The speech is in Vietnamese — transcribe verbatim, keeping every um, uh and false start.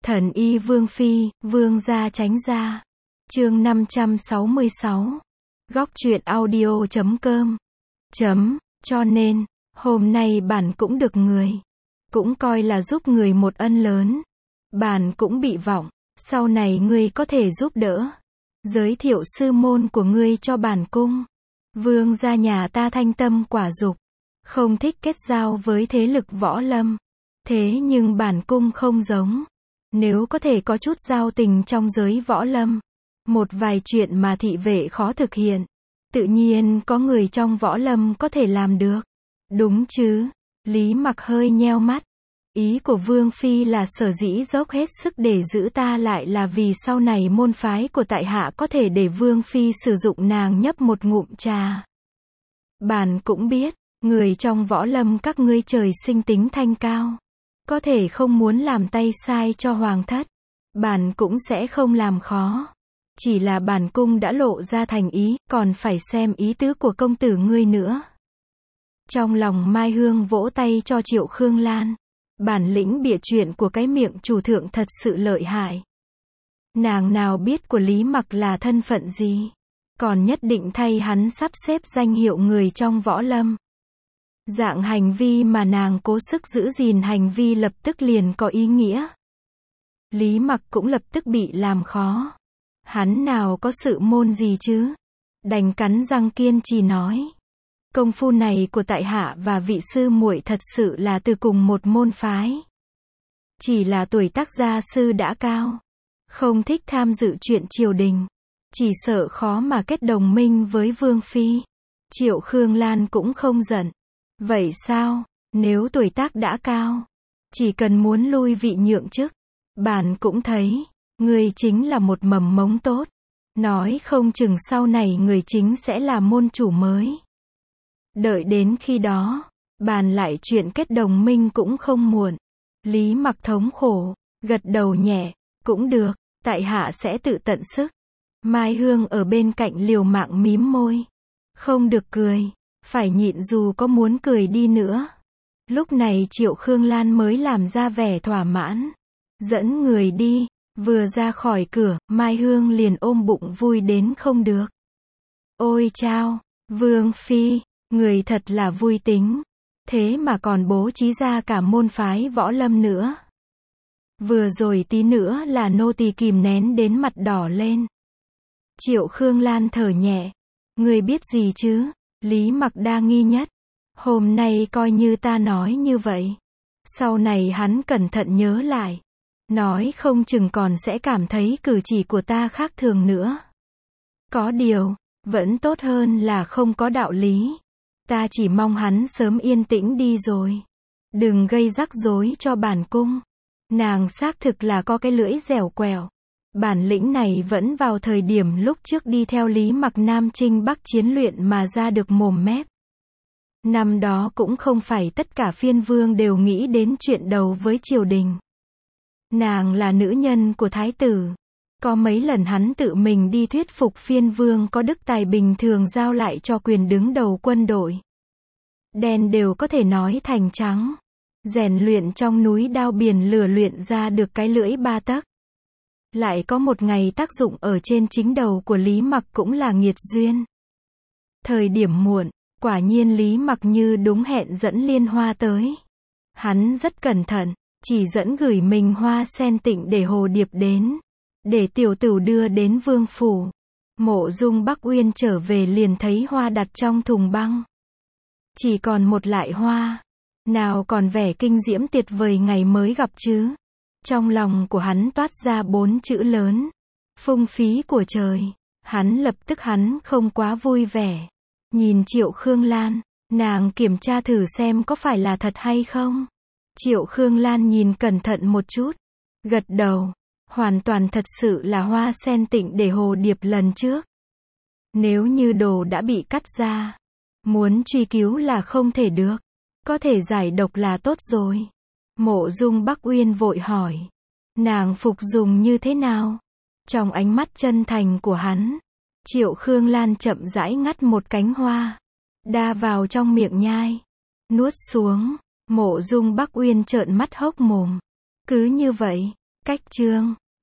Thần y Vương Phi, Vương gia tránh ra. Chương năm trăm sáu mươi sáu. Góc truyện audio chấm com. Chấm, cho nên, hôm nay bản cũng được người. Cũng coi là giúp người một ân lớn. Bản cũng bị vọng, sau này ngươi có thể giúp đỡ. Giới thiệu sư môn của ngươi cho bản cung. Vương gia nhà ta thanh tâm quả dục, không thích kết giao với thế lực võ lâm. Thế nhưng bản cung không giống. Nếu có thể có chút giao tình trong giới võ lâm, một vài chuyện mà thị vệ khó thực hiện, tự nhiên có người trong võ lâm có thể làm được. Đúng chứ? Lý Mặc hơi nheo mắt. Ý của Vương Phi là sở dĩ dốc hết sức để giữ ta lại là vì sau này môn phái của tại hạ có thể để Vương Phi sử dụng nàng nhấp một ngụm trà. Bản cũng biết, người trong võ lâm các ngươi trời sinh tính thanh cao. Có thể không muốn làm tay sai cho hoàng thất. Bản cũng sẽ không làm khó. Chỉ là bản cung đã lộ ra thành ý, còn phải xem ý tứ của công tử ngươi nữa. Trong lòng Mai Hương vỗ tay cho Triệu Khương Lan. Bản lĩnh bịa chuyện của cái miệng chủ thượng thật sự lợi hại. Nàng nào biết của Lý Mặc là thân phận gì. Còn nhất định thay hắn sắp xếp danh hiệu người trong võ lâm. Dạng hành vi mà nàng cố sức giữ gìn hành vi lập tức liền có ý nghĩa. Lý Mặc cũng lập tức bị làm khó. Hắn nào có sự môn gì chứ? Đành cắn răng kiên trì nói. Công phu này của tại hạ và vị sư muội thật sự là từ cùng một môn phái. Chỉ là tuổi tác gia sư đã cao. Không thích tham dự chuyện triều đình. Chỉ sợ khó mà kết đồng minh với Vương Phi. Triệu Khương Lan cũng không giận. Vậy sao, nếu tuổi tác đã cao, chỉ cần muốn lui vị nhượng chức, bản cũng thấy, người chính là một mầm mống tốt. Nói không chừng sau này người chính sẽ là môn chủ mới. Đợi đến khi đó, bàn lại chuyện kết đồng minh cũng không muộn. Lý Mặc thống khổ, gật đầu nhẹ, cũng được, tại hạ sẽ tự tận sức. Mai Hương ở bên cạnh liều mạng mím môi. Không được cười. Phải nhịn dù có muốn cười đi nữa. Lúc này Triệu Khương Lan mới làm ra vẻ thỏa mãn. Dẫn người đi, vừa ra khỏi cửa, Mai Hương liền ôm bụng vui đến không được. Ôi chao, Vương Phi, người thật là vui tính. Thế mà còn bố trí ra cả môn phái võ lâm nữa. Vừa rồi tí nữa là nô tỳ kìm nén đến mặt đỏ lên. Triệu Khương Lan thở nhẹ. Người biết gì chứ? Lý Mặc đa nghi nhất. Hôm nay coi như ta nói như vậy. Sau này hắn cẩn thận nhớ lại. Nói không chừng còn sẽ cảm thấy cử chỉ của ta khác thường nữa. Có điều, vẫn tốt hơn là không có đạo lý. Ta chỉ mong hắn sớm yên tĩnh đi rồi. Đừng gây rắc rối cho bản cung. Nàng xác thực là có cái lưỡi dẻo quẹo. Bản lĩnh này vẫn vào thời điểm lúc trước đi theo Lý Mặc Nam Chinh Bắc chiến luyện mà ra được mồm mép. Năm đó cũng không phải tất cả phiên vương đều nghĩ đến chuyện đầu với triều đình. Nàng là nữ nhân của thái tử. Có mấy lần hắn tự mình đi thuyết phục phiên vương có đức tài bình thường giao lại cho quyền đứng đầu quân đội. Đen đều có thể nói thành trắng. Rèn luyện trong núi đao biển lửa luyện ra được cái lưỡi ba tấc. Lại có một ngày tác dụng ở trên chính đầu của Lý Mặc cũng là nghiệt duyên. Thời điểm muộn, quả nhiên Lý Mặc như đúng hẹn dẫn Liên Hoa tới. Hắn rất cẩn thận, chỉ dẫn gửi mình hoa sen tịnh để Hồ Điệp đến. Để tiểu tửu đưa đến vương phủ. Mộ Dung Bắc Uyên trở về liền thấy hoa đặt trong thùng băng. Chỉ còn một lại hoa. Nào còn vẻ kinh diễm tuyệt vời ngày mới gặp chứ. Trong lòng của hắn toát ra bốn chữ lớn. Phung phí của trời. Hắn lập tức hắn không quá vui vẻ. Nhìn Triệu Khương Lan. Nàng kiểm tra thử xem có phải là thật hay không. Triệu Khương Lan nhìn cẩn thận một chút. Gật đầu. Hoàn toàn thật sự là hoa sen tịnh để Hồ Điệp lần trước. Nếu như đồ đã bị cắt ra. Muốn truy cứu là không thể được. Có thể giải độc là tốt rồi. Mộ Dung Bắc Uyên vội hỏi. Nàng phục dùng như thế nào? Trong ánh mắt chân thành của hắn. Triệu Khương Lan chậm rãi ngắt một cánh hoa. Đa vào trong miệng nhai. Nuốt xuống. Mộ Dung Bắc Uyên trợn mắt hốc mồm. Cứ như vậy. Cách chương